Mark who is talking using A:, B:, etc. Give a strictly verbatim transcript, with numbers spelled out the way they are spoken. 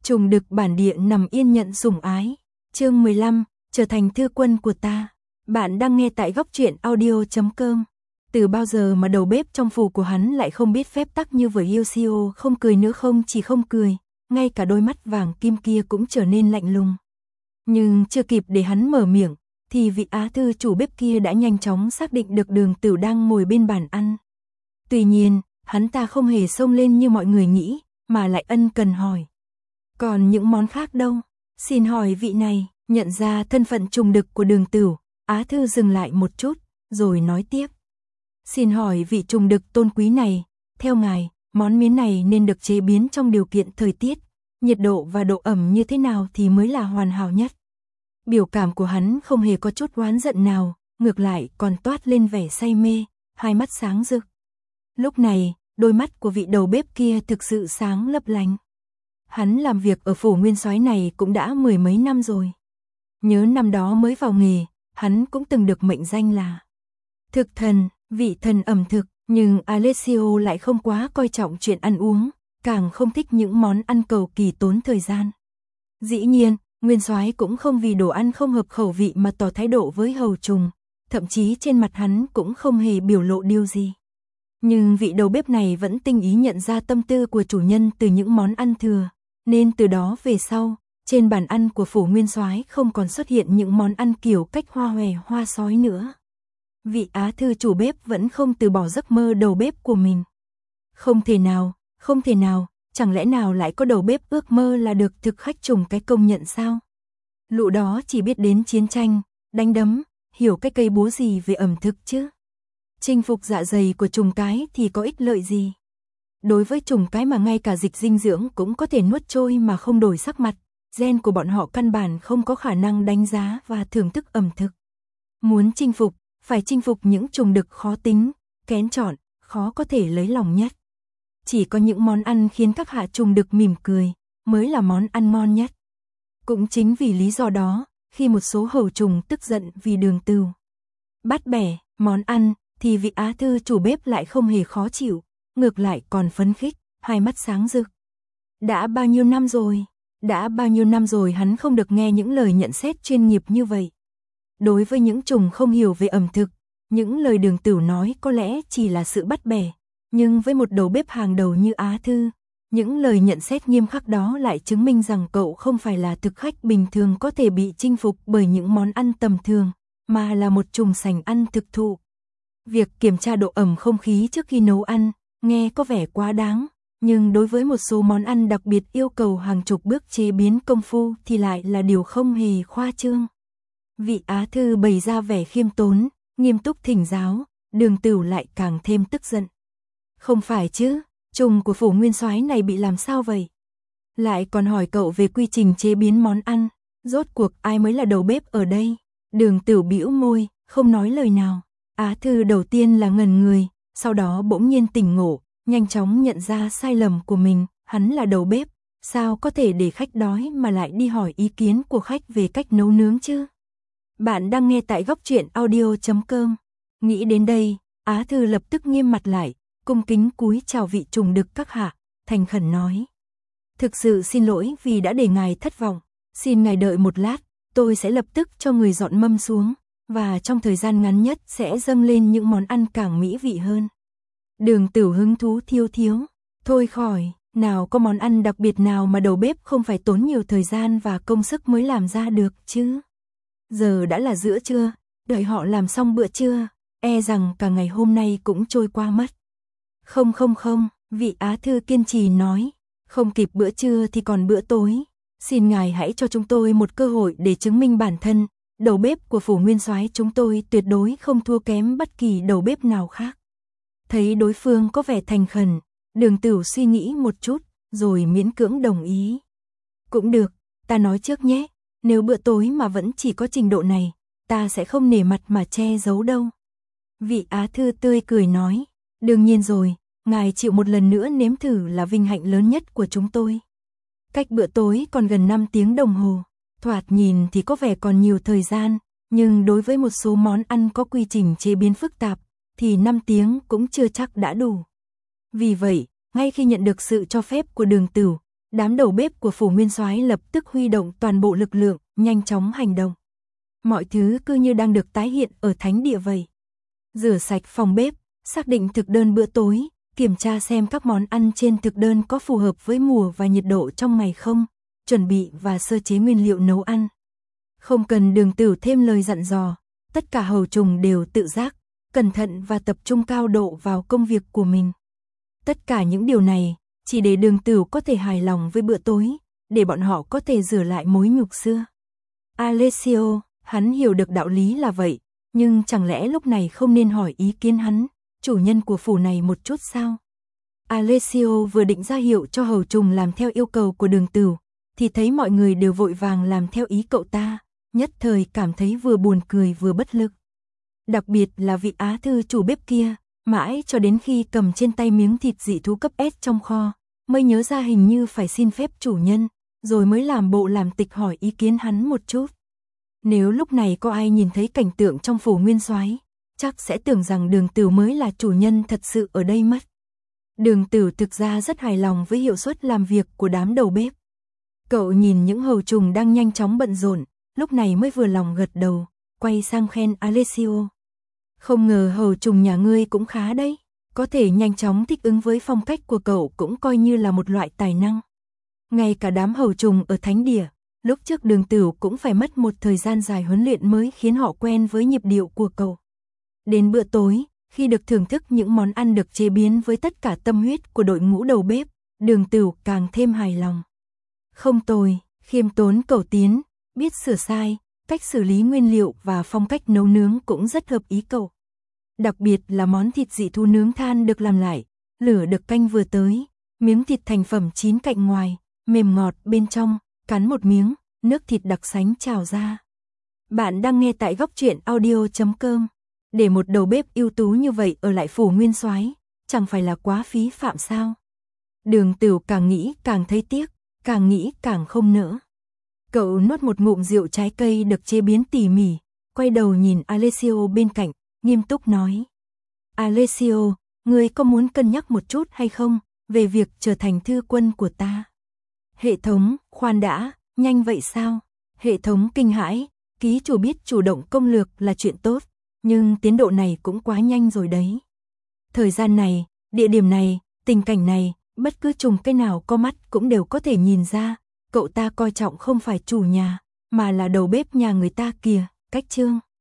A: Trùng đực bản địa nằm yên nhận sủng ái. Chương mười lăm, trở thành thư quân của ta. Bạn đang nghe tại góc truyện audio chấm com. Từ bao giờ mà đầu bếp trong phủ của hắn lại không biết phép tắc như với Yoshio, không cười nữa, không chỉ không cười, ngay cả đôi mắt vàng kim kia cũng trở nên lạnh lùng. Nhưng chưa kịp để hắn mở miệng, thì vị á thư chủ bếp kia đã nhanh chóng xác định được Đường Tửu đang ngồi bên bàn ăn. Tuy nhiên, hắn ta không hề xông lên như mọi người nghĩ, mà lại ân cần hỏi. Còn những món khác đâu? Xin hỏi vị này. Nhận ra thân phận trùng đực của Đường Tửu, á thư dừng lại một chút, rồi nói tiếp. Xin hỏi vị trùng đực tôn quý này, theo ngài, món miến này nên được chế biến trong điều kiện thời tiết, nhiệt độ và độ ẩm như thế nào thì mới là hoàn hảo nhất? Biểu cảm của hắn không hề có chút oán giận nào, ngược lại còn toát lên vẻ say mê, hai mắt sáng rực. Lúc này, đôi mắt của vị đầu bếp kia thực sự sáng lấp lánh. Hắn làm việc ở phủ nguyên soái này cũng đã mười mấy năm rồi. Nhớ năm đó mới vào nghề, hắn cũng từng được mệnh danh là thực thần, vị thần ẩm thực, nhưng Alessio lại không quá coi trọng chuyện ăn uống, càng không thích những món ăn cầu kỳ tốn thời gian. Dĩ nhiên, nguyên soái cũng không vì đồ ăn không hợp khẩu vị mà tỏ thái độ với hầu trùng, thậm chí trên mặt hắn cũng không hề biểu lộ điều gì. Nhưng vị đầu bếp này vẫn tinh ý nhận ra tâm tư của chủ nhân từ những món ăn thừa, nên từ đó về sau, trên bàn ăn của phủ nguyên soái không còn xuất hiện những món ăn kiểu cách hoa hòe hoa sói nữa. Vị á thư chủ bếp vẫn không từ bỏ giấc mơ đầu bếp của mình. Không thể nào, không thể nào, chẳng lẽ nào lại có đầu bếp ước mơ là được thực khách trùng cái công nhận sao? Lũ đó chỉ biết đến chiến tranh, đánh đấm, hiểu cái cây búa gì về ẩm thực chứ? Chinh phục dạ dày của trùng cái thì có ích lợi gì? Đối với trùng cái mà ngay cả dịch dinh dưỡng cũng có thể nuốt trôi mà không đổi sắc mặt, gen của bọn họ căn bản không có khả năng đánh giá và thưởng thức ẩm thực. Muốn chinh phục, phải chinh phục những trùng đực khó tính, kén chọn, khó có thể lấy lòng nhất. Chỉ có những món ăn khiến các hạ trùng đực mỉm cười, mới là món ăn ngon nhất. Cũng chính vì lý do đó, khi một số hầu trùng tức giận vì Đường Tửu bắt bẻ món ăn, thì vị á thư chủ bếp lại không hề khó chịu, ngược lại còn phấn khích, hai mắt sáng rực. Đã bao nhiêu năm rồi, đã bao nhiêu năm rồi hắn không được nghe những lời nhận xét chuyên nghiệp như vậy. Đối với những trùng không hiểu về ẩm thực, những lời Đường Tửu nói có lẽ chỉ là sự bắt bẻ, nhưng với một đầu bếp hàng đầu như á thư, những lời nhận xét nghiêm khắc đó lại chứng minh rằng cậu không phải là thực khách bình thường có thể bị chinh phục bởi những món ăn tầm thường, mà là một trùng sành ăn thực thụ. Việc kiểm tra độ ẩm không khí trước khi nấu ăn, nghe có vẻ quá đáng, nhưng đối với một số món ăn đặc biệt yêu cầu hàng chục bước chế biến công phu thì lại là điều không hề khoa trương. Vị á thư bày ra vẻ khiêm tốn, nghiêm túc thỉnh giáo, Đường Tửu lại càng thêm tức giận. Không phải chứ, trùng của phủ nguyên soái này bị làm sao vậy? Lại còn hỏi cậu về quy trình chế biến món ăn, rốt cuộc ai mới là đầu bếp ở đây? Đường Tửu bĩu môi, không nói lời nào. Á thư đầu tiên là ngẩn người, sau đó bỗng nhiên tỉnh ngộ, nhanh chóng nhận ra sai lầm của mình, hắn là đầu bếp, sao có thể để khách đói mà lại đi hỏi ý kiến của khách về cách nấu nướng chứ? Bạn đang nghe tại góc truyện audio chấm com. Nghĩ đến đây, á thư lập tức nghiêm mặt lại, cung kính cúi chào vị trùng đực các hạ, thành khẩn nói. Thực sự xin lỗi vì đã để ngài thất vọng, xin ngài đợi một lát, tôi sẽ lập tức cho người dọn mâm xuống, và trong thời gian ngắn nhất sẽ dâng lên những món ăn càng mỹ vị hơn. Đường Tửu hứng thú thiêu thiếu, thôi khỏi, nào có món ăn đặc biệt nào mà đầu bếp không phải tốn nhiều thời gian và công sức mới làm ra được chứ? Giờ đã là giữa trưa, đợi họ làm xong bữa trưa, e rằng cả ngày hôm nay cũng trôi qua mất. Không không không, vị á thư kiên trì nói, không kịp bữa trưa thì còn bữa tối, xin ngài hãy cho chúng tôi một cơ hội để chứng minh bản thân, đầu bếp của phủ nguyên soái chúng tôi tuyệt đối không thua kém bất kỳ đầu bếp nào khác. Thấy đối phương có vẻ thành khẩn, Đường Tửu suy nghĩ một chút, rồi miễn cưỡng đồng ý. Cũng được, ta nói trước nhé, nếu bữa tối mà vẫn chỉ có trình độ này, ta sẽ không nể mặt mà che giấu đâu. Vị á thư tươi cười nói, đương nhiên rồi, ngài chịu một lần nữa nếm thử là vinh hạnh lớn nhất của chúng tôi. Cách bữa tối còn gần năm tiếng đồng hồ, thoạt nhìn thì có vẻ còn nhiều thời gian, nhưng đối với một số món ăn có quy trình chế biến phức tạp, thì năm tiếng cũng chưa chắc đã đủ. Vì vậy, ngay khi nhận được sự cho phép của Đường Tửu, Đám đầu bếp của phủ nguyên soái lập tức huy động toàn bộ lực lượng, nhanh chóng hành động. Mọi thứ cứ như đang được tái hiện ở thánh địa vậy. Rửa sạch phòng bếp, xác định thực đơn bữa tối, kiểm tra xem các món ăn trên thực đơn có phù hợp với mùa và nhiệt độ trong ngày không, chuẩn bị và sơ chế nguyên liệu nấu ăn. Không cần Đường Tửu thêm lời dặn dò, tất cả hầu trùng đều tự giác, cẩn thận và tập trung cao độ vào công việc của mình. Tất cả những điều này, chỉ để Đường Tửu có thể hài lòng với bữa tối, để bọn họ có thể rửa lại mối nhục xưa. Alessio, hắn hiểu được đạo lý là vậy, nhưng chẳng lẽ lúc này không nên hỏi ý kiến hắn, chủ nhân của phủ này một chút sao? Alessio vừa định ra hiệu cho hầu trùng làm theo yêu cầu của Đường Tửu, thì thấy mọi người đều vội vàng làm theo ý cậu ta, nhất thời cảm thấy vừa buồn cười vừa bất lực. Đặc biệt là vị á thư chủ bếp kia, mãi cho đến khi cầm trên tay miếng thịt dị thú cấp S trong kho, mới nhớ ra hình như phải xin phép chủ nhân, rồi mới làm bộ làm tịch hỏi ý kiến hắn một chút. Nếu lúc này có ai nhìn thấy cảnh tượng trong phủ nguyên soái, chắc sẽ tưởng rằng Đường Tửu mới là chủ nhân thật sự ở đây mất. Đường Tửu thực ra rất hài lòng với hiệu suất làm việc của đám đầu bếp. Cậu nhìn những hầu trùng đang nhanh chóng bận rộn, lúc này mới vừa lòng gật đầu, quay sang khen Alessio. Không ngờ hầu trùng nhà ngươi cũng khá đấy, có thể nhanh chóng thích ứng với phong cách của cậu cũng coi như là một loại tài năng. Ngay cả đám hầu trùng ở thánh địa, lúc trước Đường Tửu cũng phải mất một thời gian dài huấn luyện mới khiến họ quen với nhịp điệu của cậu. Đến bữa tối, khi được thưởng thức những món ăn được chế biến với tất cả tâm huyết của đội ngũ đầu bếp, Đường Tửu càng thêm hài lòng. Không tồi, khiêm tốn cầu tiến, biết sửa sai, cách xử lý nguyên liệu và phong cách nấu nướng cũng rất hợp ý cậu. Đặc biệt là món thịt dị thú nướng than được làm lại, lửa được canh vừa tới, miếng thịt thành phẩm chín cạnh ngoài, mềm ngọt bên trong, cắn một miếng, nước thịt đặc sánh trào ra. Bạn đang nghe tại góc truyện audio chấm com. Để một đầu bếp ưu tú như vậy ở lại phủ nguyên soái, chẳng phải là quá phí phạm sao? Đường Tửu càng nghĩ càng thấy tiếc, càng nghĩ càng không nỡ. Cậu nuốt một ngụm rượu trái cây được chế biến tỉ mỉ, quay đầu nhìn Alessio bên cạnh, nghiêm túc nói. Alessio, ngươi có muốn cân nhắc một chút hay không, về việc trở thành thư quân của ta? Hệ thống, khoan đã, nhanh vậy sao? Hệ thống kinh hãi, ký chủ biết chủ động công lược là chuyện tốt, nhưng tiến độ này cũng quá nhanh rồi đấy. Thời gian này, địa điểm này, tình cảnh này, bất cứ trùng cái nào có mắt cũng đều có thể nhìn ra, cậu ta coi trọng không phải chủ nhà, mà là đầu bếp nhà người ta kìa, Cách Trương.